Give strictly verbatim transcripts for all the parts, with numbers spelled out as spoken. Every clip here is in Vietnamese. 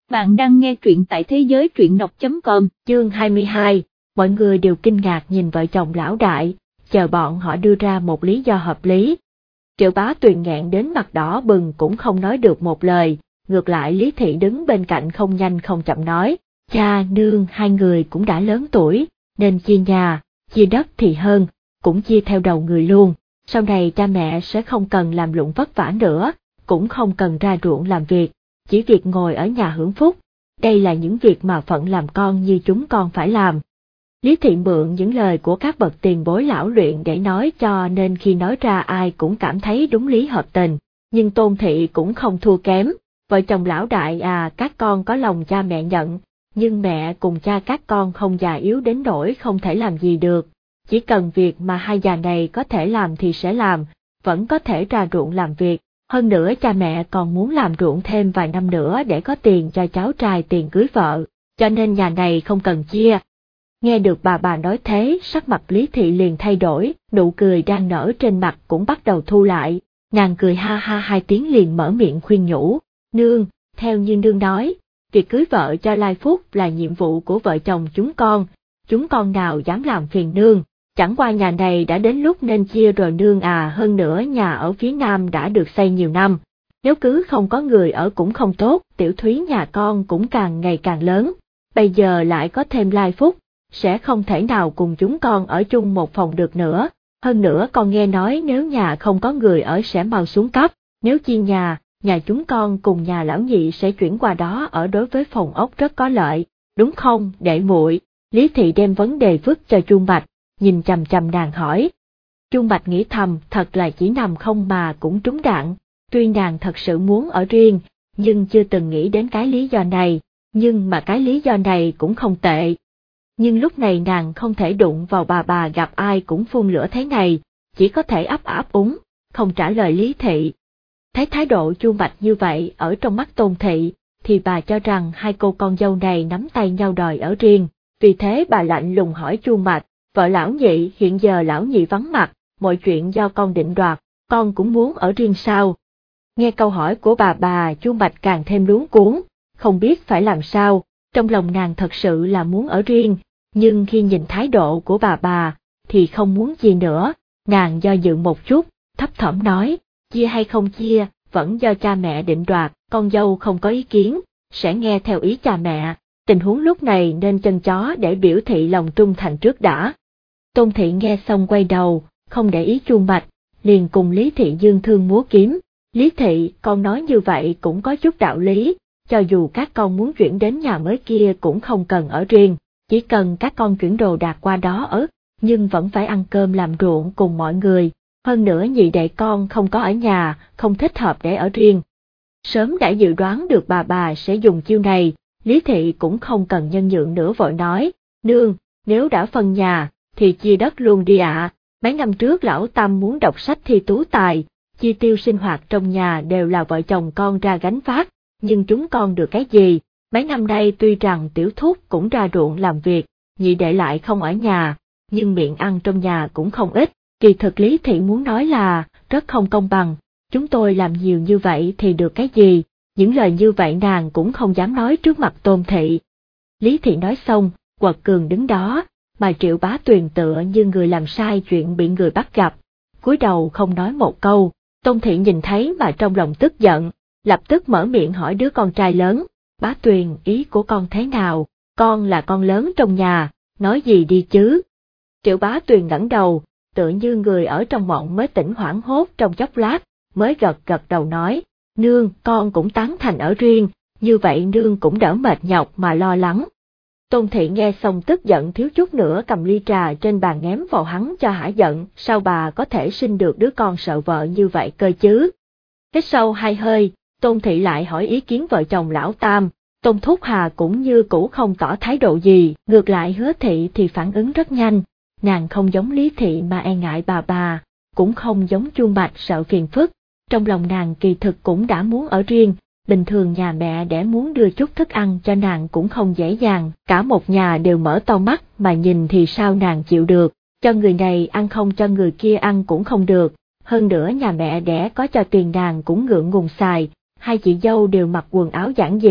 Bạn đang nghe truyện tại thế giới truyện đọc chấm com. Chương hai mươi hai, mọi người đều kinh ngạc nhìn vợ chồng lão đại, chờ bọn họ đưa ra một lý do hợp lý. Triệu Bá Tuyền nghẹn đến mặt đỏ bừng cũng không nói được một lời, ngược lại Lý Thị đứng bên cạnh không nhanh không chậm nói, cha nương hai người cũng đã lớn tuổi, nên chia nhà, chia đất thì hơn, cũng chia theo đầu người luôn, sau này cha mẹ sẽ không cần làm lụng vất vả nữa, cũng không cần ra ruộng làm việc, chỉ việc ngồi ở nhà hưởng phúc, đây là những việc mà phận làm con như chúng con phải làm. Lý Thị mượn những lời của các bậc tiền bối lão luyện để nói cho nên khi nói ra ai cũng cảm thấy đúng lý hợp tình, nhưng Tôn Thị cũng không thua kém, vợ chồng lão đại à các con có lòng cha mẹ nhận, nhưng mẹ cùng cha các con không già yếu đến nỗi không thể làm gì được, chỉ cần việc mà hai già này có thể làm thì sẽ làm, vẫn có thể ra ruộng làm việc. Hơn nữa cha mẹ còn muốn làm ruộng thêm vài năm nữa để có tiền cho cháu trai tiền cưới vợ, cho nên nhà này không cần chia. Nghe được bà bà nói thế, sắc mặt Lý Thị liền thay đổi, nụ cười đang nở trên mặt cũng bắt đầu thu lại, nàng cười ha ha hai tiếng liền mở miệng khuyên nhủ, nương, theo như nương nói, việc cưới vợ cho Lai Phúc là nhiệm vụ của vợ chồng chúng con, chúng con nào dám làm phiền nương. Chẳng qua nhà này đã đến lúc nên chia rồi nương à, hơn nữa nhà ở phía nam đã được xây nhiều năm, nếu cứ không có người ở cũng không tốt, Tiểu Thúy nhà con cũng càng ngày càng lớn, bây giờ lại có thêm Lai Phúc, sẽ không thể nào cùng chúng con ở chung một phòng được nữa, hơn nữa con nghe nói nếu nhà không có người ở sẽ mau xuống cấp, nếu chia nhà, nhà chúng con cùng nhà lão nhị sẽ chuyển qua đó ở đối với phòng ốc rất có lợi, đúng không, đệ muội? Lý Thị đem vấn đề vứt cho Chu Bạch, nhìn chằm chằm nàng hỏi. Chu Bạch nghĩ thầm, thật là chỉ nằm không mà cũng trúng đạn, tuy nàng thật sự muốn ở riêng, nhưng chưa từng nghĩ đến cái lý do này, nhưng mà cái lý do này cũng không tệ. Nhưng lúc này nàng không thể đụng vào bà bà gặp ai cũng phun lửa thế này, chỉ có thể ấp áp úng, không trả lời Lý Thị. Thấy thái độ Chu Bạch như vậy ở trong mắt Tôn Thị, thì bà cho rằng hai cô con dâu này nắm tay nhau đòi ở riêng, vì thế bà lạnh lùng hỏi Chu Bạch, vợ lão nhị hiện giờ lão nhị vắng mặt, mọi chuyện do con định đoạt, con cũng muốn ở riêng sao? Nghe câu hỏi của bà bà Chu Bạch càng thêm luống cuống, không biết phải làm sao, trong lòng nàng thật sự là muốn ở riêng, nhưng khi nhìn thái độ của bà bà, thì không muốn gì nữa, nàng do dự một chút, thấp thỏm nói, chia hay không chia, vẫn do cha mẹ định đoạt, con dâu không có ý kiến, sẽ nghe theo ý cha mẹ, tình huống lúc này nên chân chó để biểu thị lòng trung thành trước đã. Tôn Thị nghe xong quay đầu, không để ý Chu Bạch, liền cùng Lý Thị dương thương múa kiếm. Lý Thị, con nói như vậy cũng có chút đạo lý, cho dù các con muốn chuyển đến nhà mới kia cũng không cần ở riêng, chỉ cần các con chuyển đồ đạc qua đó ở, nhưng vẫn phải ăn cơm làm ruộng cùng mọi người, hơn nữa nhị đệ con không có ở nhà, không thích hợp để ở riêng. Sớm đã dự đoán được bà bà sẽ dùng chiêu này, Lý Thị cũng không cần nhân nhượng nữa vội nói, nương, nếu đã phân nhà, thì chia đất luôn đi ạ. À. Mấy năm trước lão Tam muốn đọc sách thi tú tài, chi tiêu sinh hoạt trong nhà đều là vợ chồng con ra gánh vác, nhưng chúng con được cái gì? Mấy năm nay tuy rằng Tiểu Thúc cũng ra ruộng làm việc, nhị đệ lại không ở nhà, nhưng miệng ăn trong nhà cũng không ít. Kỳ thực Lý Thị muốn nói là rất không công bằng, chúng tôi làm nhiều như vậy thì được cái gì? Những lời như vậy nàng cũng không dám nói trước mặt Tôn Thị. Lý Thị nói xong, quật cường đứng đó, mà Triệu Bá Tuyền tựa như người làm sai chuyện bị người bắt gặp, cúi đầu không nói một câu. Tôn Thị nhìn thấy mà trong lòng tức giận, lập tức mở miệng hỏi đứa con trai lớn, Bá Tuyền ý của con thế nào, con là con lớn trong nhà, nói gì đi chứ? Triệu Bá Tuyền ngẩng đầu, tựa như người ở trong mộng mới tỉnh hoảng hốt trong chốc lát, mới gật gật đầu nói, nương con cũng tán thành ở riêng, như vậy nương cũng đỡ mệt nhọc mà lo lắng. Tôn Thị nghe xong tức giận thiếu chút nữa cầm ly trà trên bàn ném vào hắn cho hả giận, sao bà có thể sinh được đứa con sợ vợ như vậy cơ chứ? Hít sâu hai hơi, Tôn Thị lại hỏi ý kiến vợ chồng lão Tam, Tôn Thúc Hà cũng như cũ không tỏ thái độ gì, ngược lại Hứa Thị thì phản ứng rất nhanh, nàng không giống Lý Thị mà e ngại bà bà, cũng không giống Chu Bạch sợ phiền phức, trong lòng nàng kỳ thực cũng đã muốn ở riêng. Bình thường nhà mẹ đẻ muốn đưa chút thức ăn cho nàng cũng không dễ dàng, cả một nhà đều mở to mắt mà nhìn thì sao nàng chịu được, cho người này ăn không cho người kia ăn cũng không được, hơn nữa nhà mẹ đẻ có cho tiền nàng cũng ngượng ngùng xài, hai chị dâu đều mặc quần áo giản dị,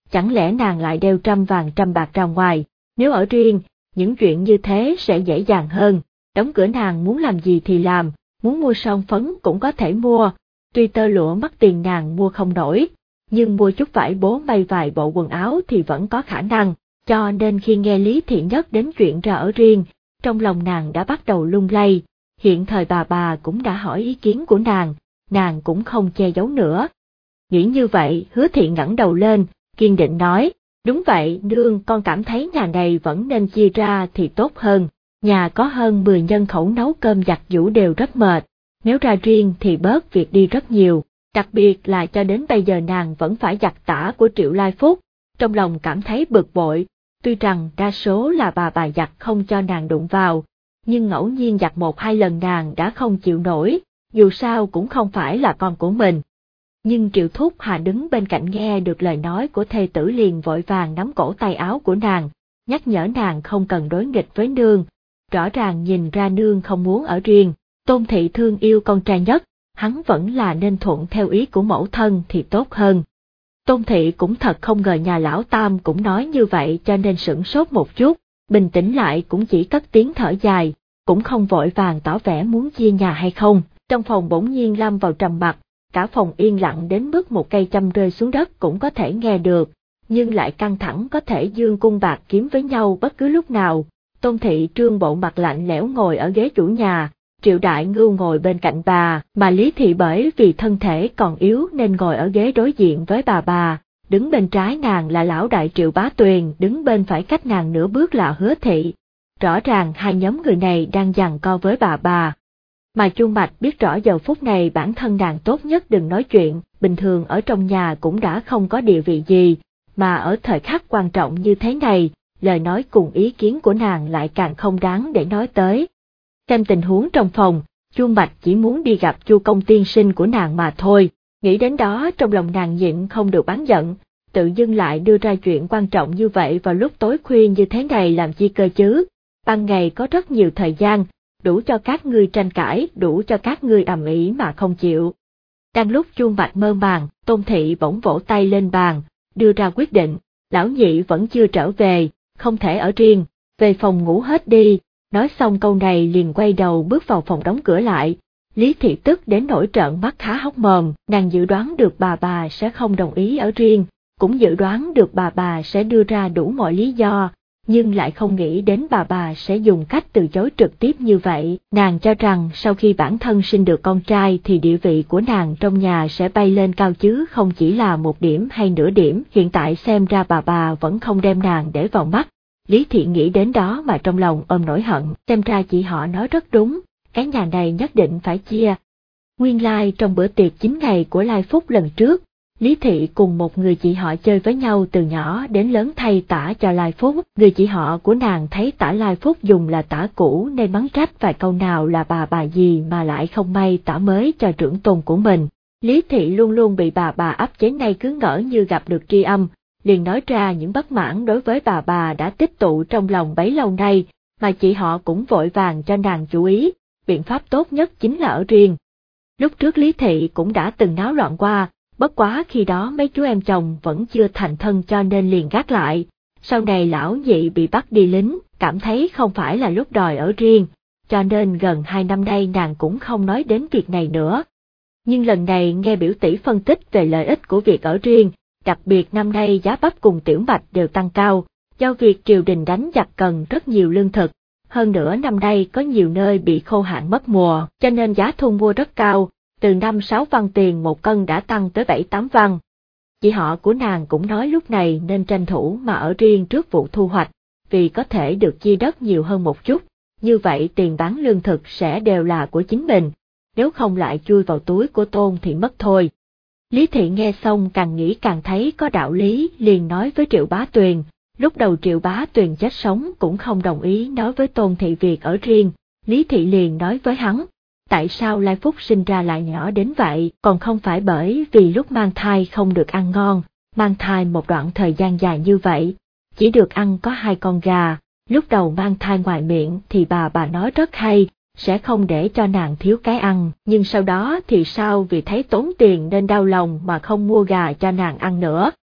chẳng lẽ nàng lại đeo trăm vàng trăm bạc ra ngoài, nếu ở riêng, những chuyện như thế sẽ dễ dàng hơn, đóng cửa nàng muốn làm gì thì làm, muốn mua son phấn cũng có thể mua, tuy tơ lụa mắc tiền nàng mua không nổi, nhưng mua chút vải bố may vài bộ quần áo thì vẫn có khả năng, cho nên khi nghe Lý Thị nhắc đến chuyện ra ở riêng, trong lòng nàng đã bắt đầu lung lay, hiện thời bà bà cũng đã hỏi ý kiến của nàng, nàng cũng không che giấu nữa. Nghĩ như vậy, Hứa Thị ngẩng đầu lên, kiên định nói, đúng vậy nương, con cảm thấy nhà này vẫn nên chia ra thì tốt hơn, nhà có hơn mười nhân khẩu nấu cơm giặt giũ đều rất mệt, nếu ra riêng thì bớt việc đi rất nhiều, đặc biệt là cho đến bây giờ nàng vẫn phải giặt tả của Triệu Lai Phúc, trong lòng cảm thấy bực bội, tuy rằng đa số là bà bà giặt không cho nàng đụng vào, nhưng ngẫu nhiên giặt một hai lần nàng đã không chịu nổi, dù sao cũng không phải là con của mình. Nhưng Triệu Thúc Hà đứng bên cạnh nghe được lời nói của thê tử liền vội vàng nắm cổ tay áo của nàng, nhắc nhở nàng không cần đối nghịch với nương, rõ ràng nhìn ra nương không muốn ở riêng, Tôn Thị thương yêu con trai nhất, hắn vẫn là nên thuận theo ý của mẫu thân thì tốt hơn. Tôn Thị cũng thật không ngờ nhà lão Tam cũng nói như vậy cho nên sửng sốt một chút, bình tĩnh lại cũng chỉ cất tiếng thở dài, cũng không vội vàng tỏ vẻ muốn chia nhà hay không. Trong phòng bỗng nhiên lâm vào trầm mặc, cả phòng yên lặng đến mức một cây châm rơi xuống đất cũng có thể nghe được, nhưng lại căng thẳng có thể dương cung bạc kiếm với nhau bất cứ lúc nào. Tôn Thị trương bộ mặt lạnh lẽo ngồi ở ghế chủ nhà, Triệu Đại Ngưu ngồi bên cạnh bà, mà Lý Thị bởi vì thân thể còn yếu nên ngồi ở ghế đối diện với bà bà, đứng bên trái nàng là lão đại Triệu Bá Tuyền, đứng bên phải cách nàng nửa bước là Hứa Thị. Rõ ràng hai nhóm người này đang giằng co với bà bà. Mà Chu Mạch biết rõ giờ phút này bản thân nàng tốt nhất đừng nói chuyện, bình thường ở trong nhà cũng đã không có địa vị gì, mà ở thời khắc quan trọng như thế này, lời nói cùng ý kiến của nàng lại càng không đáng để nói tới. Xem tình huống trong phòng, Chu Mạch chỉ muốn đi gặp Chu Công tiên sinh của nàng mà thôi, nghĩ đến đó trong lòng nàng nhịn không được bán giận, tự dưng lại đưa ra chuyện quan trọng như vậy vào lúc tối khuya như thế này làm chi cơ chứ, ban ngày có rất nhiều thời gian, đủ cho các ngươi tranh cãi, đủ cho các ngươi ầm ĩ mà không chịu. Đang lúc Chu Mạch mơ màng, Tôn Thị bỗng vỗ tay lên bàn, đưa ra quyết định, lão nhị vẫn chưa trở về, không thể ở riêng, về phòng ngủ hết đi. Nói xong câu này liền quay đầu bước vào phòng đóng cửa lại, Lý Thị tức đến nỗi trợn mắt há hốc mồm, nàng dự đoán được bà bà sẽ không đồng ý ở riêng, cũng dự đoán được bà bà sẽ đưa ra đủ mọi lý do, nhưng lại không nghĩ đến bà bà sẽ dùng cách từ chối trực tiếp như vậy. Nàng cho rằng sau khi bản thân sinh được con trai thì địa vị của nàng trong nhà sẽ bay lên cao chứ không chỉ là một điểm hay nửa điểm, hiện tại xem ra bà bà vẫn không đem nàng để vào mắt. Lý Thị nghĩ đến đó mà trong lòng ôm nỗi hận, xem ra chị họ nói rất đúng, cái nhà này nhất định phải chia. Nguyên lai like, trong bữa tiệc chín ngày của Lai Phúc lần trước, Lý Thị cùng một người chị họ chơi với nhau từ nhỏ đến lớn thay tả cho Lai Phúc, người chị họ của nàng thấy tả Lai Phúc dùng là tả cũ nên mắng trách vài câu nào là bà bà gì mà lại không may tả mới cho trưởng tôn của mình. Lý Thị luôn luôn bị bà bà áp chế nay cứ ngỡ như gặp được tri âm, liền nói ra những bất mãn đối với bà bà đã tích tụ trong lòng bấy lâu nay, mà chị họ cũng vội vàng cho nàng chú ý, biện pháp tốt nhất chính là ở riêng. Lúc trước Lý Thị cũng đã từng náo loạn qua, bất quá khi đó mấy chú em chồng vẫn chưa thành thân cho nên liền gác lại, sau này lão nhị bị bắt đi lính, cảm thấy không phải là lúc đòi ở riêng, cho nên gần hai năm nay nàng cũng không nói đến việc này nữa. Nhưng lần này nghe biểu tỷ phân tích về lợi ích của việc ở riêng, đặc biệt năm nay giá bắp cùng tiểu mạch đều tăng cao, do việc triều đình đánh giặc cần rất nhiều lương thực, hơn nữa năm nay có nhiều nơi bị khô hạn mất mùa, cho nên giá thu mua rất cao, từ năm sáu văn tiền một cân đã tăng tới bảy tám văn. Chị họ của nàng cũng nói lúc này nên tranh thủ mà ở riêng trước vụ thu hoạch, vì có thể được chia đất nhiều hơn một chút, như vậy tiền bán lương thực sẽ đều là của chính mình, nếu không lại chui vào túi của Tôn thì mất thôi. Lý Thị nghe xong càng nghĩ càng thấy có đạo lý, liền nói với Triệu Bá Tuyền, lúc đầu Triệu Bá Tuyền chết sống cũng không đồng ý nói với Tôn Thị việc ở riêng, Lý Thị liền nói với hắn, tại sao Lai Phúc sinh ra lại nhỏ đến vậy, còn không phải bởi vì lúc mang thai không được ăn ngon, mang thai một đoạn thời gian dài như vậy, chỉ được ăn có hai con gà, lúc đầu mang thai ngoài miệng thì bà bà nói rất hay, sẽ không để cho nàng thiếu cái ăn, nhưng sau đó thì sao vì thấy tốn tiền nên đau lòng mà không mua gà cho nàng ăn nữa.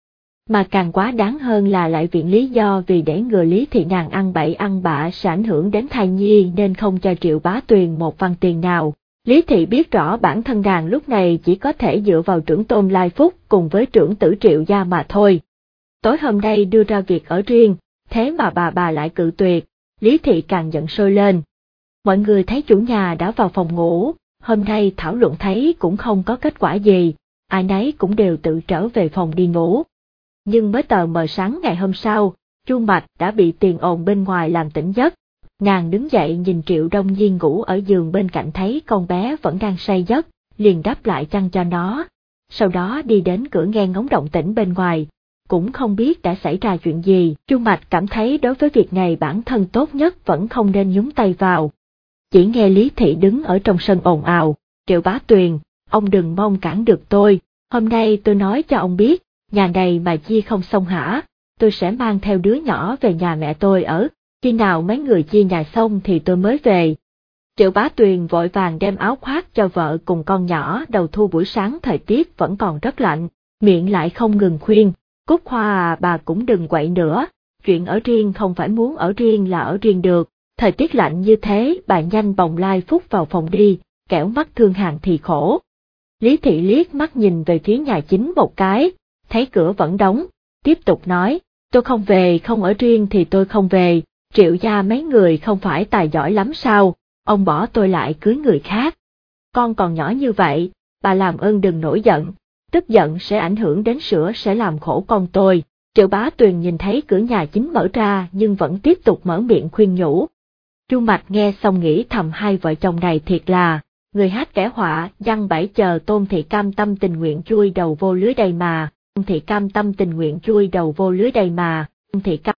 Mà càng quá đáng hơn là lại viện lý do vì để ngừa Lý Thị nàng ăn bậy ăn bạ sẽ ảnh hưởng đến thai nhi nên không cho Triệu Bá Tuyền một văn tiền nào. Lý Thị biết rõ bản thân nàng lúc này chỉ có thể dựa vào trưởng tôn Lai Phúc cùng với trưởng tử Triệu gia mà thôi. Tối hôm nay đưa ra việc ở riêng, thế mà bà bà lại cự tuyệt, Lý Thị càng giận sôi lên. Mọi người thấy chủ nhà đã vào phòng ngủ, hôm nay thảo luận thấy cũng không có kết quả gì, ai nấy cũng đều tự trở về phòng đi ngủ. Nhưng mới tờ mờ sáng ngày hôm sau, Chu Mạch đã bị tiền ồn bên ngoài làm tỉnh giấc. Nàng đứng dậy nhìn Triệu Đông Nhiên ngủ ở giường bên cạnh thấy con bé vẫn đang say giấc, liền đắp lại chăn cho nó. Sau đó đi đến cửa nghe ngóng động tĩnh bên ngoài, cũng không biết đã xảy ra chuyện gì. Chu Mạch cảm thấy đối với việc này bản thân tốt nhất vẫn không nên nhúng tay vào. Chỉ nghe Lý Thị đứng ở trong sân ồn ào, Triệu Bá Tuyền, ông đừng mong cản được tôi, hôm nay tôi nói cho ông biết, nhà này mà chia không xong hả, tôi sẽ mang theo đứa nhỏ về nhà mẹ tôi ở, khi nào mấy người chia nhà xong thì tôi mới về. Triệu Bá Tuyền vội vàng đem áo khoác cho vợ cùng con nhỏ. Đầu thu buổi sáng thời tiết vẫn còn rất lạnh, miệng lại không ngừng khuyên, Cúc Hoa à, bà cũng đừng quậy nữa, chuyện ở riêng không phải muốn ở riêng là ở riêng được, thời tiết lạnh như thế bà nhanh bồng Lai Phúc vào phòng đi, kẻo mắt thương hàng thì khổ. Lý Thị liếc mắt nhìn về phía nhà chính một cái, thấy cửa vẫn đóng, tiếp tục nói, tôi không về không ở riêng thì tôi không về, Triệu gia mấy người không phải tài giỏi lắm sao, ông bỏ tôi lại cưới người khác. Con còn nhỏ như vậy, bà làm ơn đừng nổi giận, tức giận sẽ ảnh hưởng đến sữa sẽ làm khổ con tôi. Triệu Bá Tuyền nhìn thấy cửa nhà chính mở ra nhưng vẫn tiếp tục mở miệng khuyên nhủ. Chu Mạch nghe xong nghĩ thầm hai vợ chồng này thiệt là, người hát kẻ họa, văn bảy chờ Tôn Thị cam tâm tình nguyện chui đầu vô lưới đây mà, Tôn Thị cam tâm tình nguyện chui đầu vô lưới đây mà, Tôn Thị cam